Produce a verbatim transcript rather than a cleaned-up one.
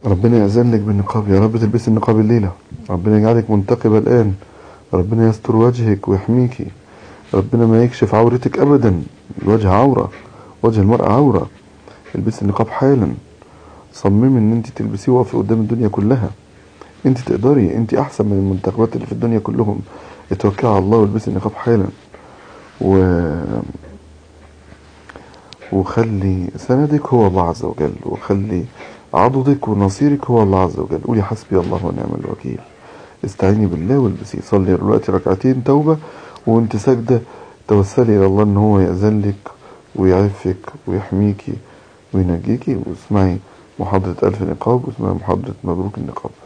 ربنا يأذن لك بالنقاب، يا رب تلبسي النقاب الليلة، ربنا يجعلك منتقبة الآن، ربنا يستر وجهك ويحميكي، ربنا ما يكشف عورتك أبدا. الوجه عورة، وجه المرأة عورة. البسي النقاب حالا، صممي ان انت تلبسيه وقفي قدام الدنيا كلها. انت تقدري، انت احسن من المنتخبات اللي في الدنيا كلهم. اتوكلي على الله والبسي النقاب حالا، و... وخلي سندك هو الله عز وجل، وخلي عضدك ونصيرك هو الله عز وجل. قولي حسبي الله ونعم الوكيل. استعيني بالله والبسي. صلي دلوقتي ركعتين توبة وانت ساجدة، توسلي الى الله ان هو يأذن لك ويعفك ويحميكي وينجيكي. واسمعي محاضرة ألف نقاب، واسمعي محاضرة مبروك النقاب.